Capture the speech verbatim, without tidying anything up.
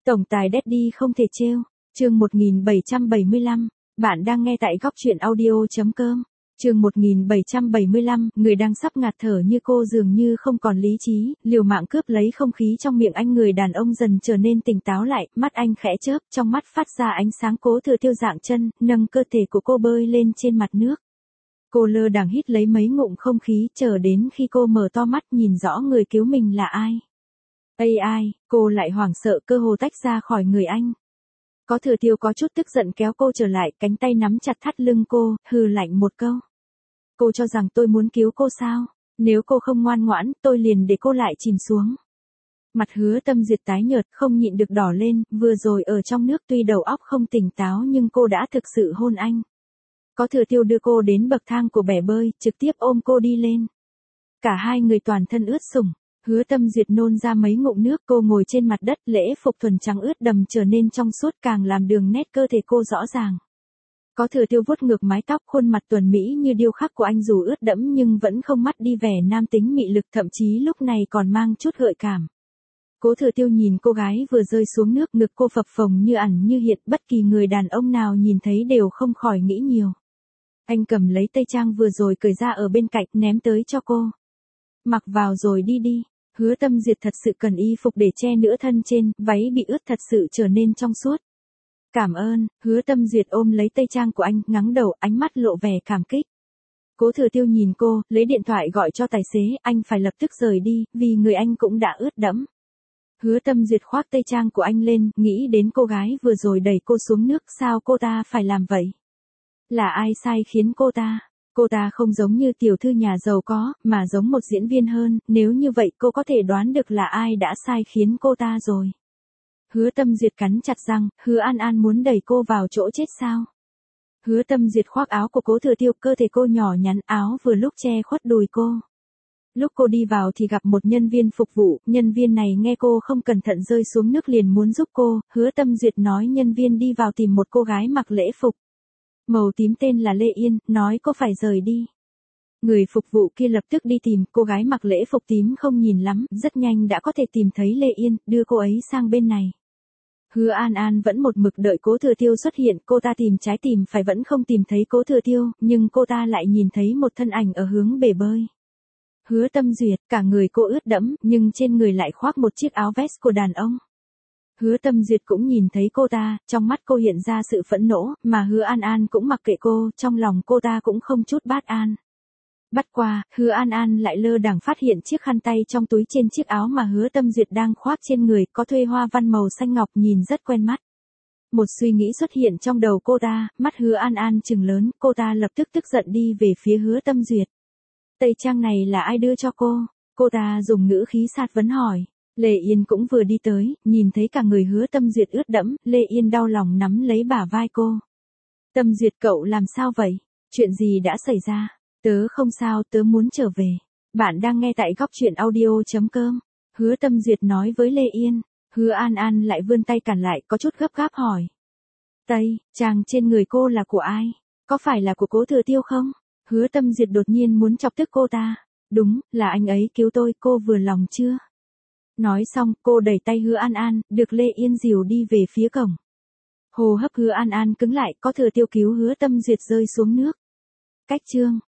Tổng tài Daddy không thể trêu. Chương một nghìn bảy trăm bảy mươi lăm. Bạn đang nghe tại góc truyện audio.com. Chương một nghìn bảy trăm bảy mươi lăm, người đang sắp ngạt thở như cô dường như không còn lý trí, liều mạng cướp lấy không khí trong miệng anh. Người đàn ông dần trở nên tỉnh táo lại, mắt anh khẽ chớp, trong mắt phát ra ánh sáng. Cố Thừa Tiêu dạng chân, nâng cơ thể của cô bơi lên trên mặt nước. Cô lơ đãng hít lấy mấy ngụm không khí, chờ đến khi cô mở to mắt nhìn rõ người cứu mình là ai. Ây ai, cô lại hoảng sợ, cơ hồ tách ra khỏi người anh. Có Thừa Tiêu có chút tức giận kéo cô trở lại, cánh tay nắm chặt thắt lưng cô, hừ lạnh một câu. Cô cho rằng tôi muốn cứu cô sao? Nếu cô không ngoan ngoãn, tôi liền để cô lại chìm xuống. Mặt Hứa Tâm Duyệt tái nhợt, không nhịn được đỏ lên, vừa rồi ở trong nước tuy đầu óc không tỉnh táo nhưng cô đã thực sự hôn anh. Có Thừa Tiêu đưa cô đến bậc thang của bể bơi, trực tiếp ôm cô đi lên. Cả hai người toàn thân ướt sũng. Hứa Tâm Duyệt nôn ra mấy ngụm nước, cô ngồi trên mặt đất, lễ phục thuần trắng ướt đầm trở nên trong suốt, càng làm đường nét cơ thể cô rõ ràng. Có Thừa Tiêu vuốt ngược mái tóc, khuôn mặt tuần mỹ như điêu khắc của anh dù ướt đẫm nhưng vẫn không mất đi vẻ nam tính mị lực, thậm chí lúc này còn mang chút gợi cảm. Cố Thừa Tiêu nhìn cô gái vừa rơi xuống nước, ngực cô phập phồng như ẩn như hiện, bất kỳ người đàn ông nào nhìn thấy đều không khỏi nghĩ nhiều. Anh cầm lấy tây trang vừa rồi cởi ra ở bên cạnh, ném tới cho cô. Mặc vào rồi đi đi. Hứa Tâm Duyệt thật sự cần y phục để che nửa thân trên, váy bị ướt thật sự trở nên trong suốt. Cảm ơn. Hứa Tâm Duyệt ôm lấy tây trang của anh, ngắng đầu, ánh mắt lộ vẻ cảm kích. Cố Thừa Tiêu nhìn cô, lấy điện thoại gọi cho tài xế, anh phải lập tức rời đi, vì người anh cũng đã ướt đẫm. Hứa Tâm Duyệt khoác tây trang của anh lên, nghĩ đến cô gái vừa rồi đẩy cô xuống nước, sao cô ta phải làm vậy? Là ai sai khiến cô ta? Cô ta không giống như tiểu thư nhà giàu có, mà giống một diễn viên hơn, nếu như vậy cô có thể đoán được là ai đã sai khiến cô ta rồi. Hứa Tâm Duyệt cắn chặt răng, Hứa An An muốn đẩy cô vào chỗ chết sao? Hứa Tâm Duyệt khoác áo của Cố Thừa Tiêu, cơ thể cô nhỏ nhắn, áo vừa lúc che khuất đùi cô. Lúc cô đi vào thì gặp một nhân viên phục vụ, nhân viên này nghe cô không cẩn thận rơi xuống nước liền muốn giúp cô, Hứa Tâm Duyệt nói nhân viên đi vào tìm một cô gái mặc lễ phục màu tím tên là Lê Yên, nói cô phải rời đi. Người phục vụ kia lập tức đi tìm, cô gái mặc lễ phục tím không nhìn lắm, rất nhanh đã có thể tìm thấy Lê Yên, đưa cô ấy sang bên này. Hứa An An vẫn một mực đợi Cố Thừa Tiêu xuất hiện, cô ta tìm trái tìm phải vẫn không tìm thấy Cố Thừa Tiêu, nhưng cô ta lại nhìn thấy một thân ảnh ở hướng bể bơi. Hứa Tâm Duyệt, cả người cô ướt đẫm, nhưng trên người lại khoác một chiếc áo vest của đàn ông. Hứa Tâm Duyệt cũng nhìn thấy cô ta, trong mắt cô hiện ra sự phẫn nộ, mà Hứa An An cũng mặc kệ cô, trong lòng cô ta cũng không chút bát an. Bắt qua, Hứa An An lại lơ đãng phát hiện chiếc khăn tay trong túi trên chiếc áo mà Hứa Tâm Duyệt đang khoác trên người, có thuê hoa văn màu xanh ngọc, nhìn rất quen mắt. Một suy nghĩ xuất hiện trong đầu cô ta, mắt Hứa An An trừng lớn, cô ta lập tức tức giận đi về phía Hứa Tâm Duyệt. Tây trang này là ai đưa cho cô? Cô ta dùng ngữ khí sát vấn hỏi. Lê Yên cũng vừa đi tới, nhìn thấy cả người Hứa Tâm Duyệt ướt đẫm, Lê Yên đau lòng nắm lấy bả vai cô. Tâm Duyệt cậu làm sao vậy? Chuyện gì đã xảy ra? Tớ không sao, tớ muốn trở về. Bạn đang nghe tại góc truyện audio.com. Hứa Tâm Duyệt nói với Lê Yên. Hứa An An lại vươn tay cản lại, có chút gấp gáp hỏi. Tây, trang trên người cô là của ai? Có phải là của Cố Thừa Tiêu không? Hứa Tâm Duyệt đột nhiên muốn chọc tức cô ta. Đúng, là anh ấy cứu tôi, cô vừa lòng chưa? Nói xong, cô đẩy tay Hứa An An, được Lê Yên dìu đi về phía cổng. Hô hấp Hứa An An cứng lại, Có Thừa Tiêu cứu Hứa Tâm Duyệt rơi xuống nước. Cách chương.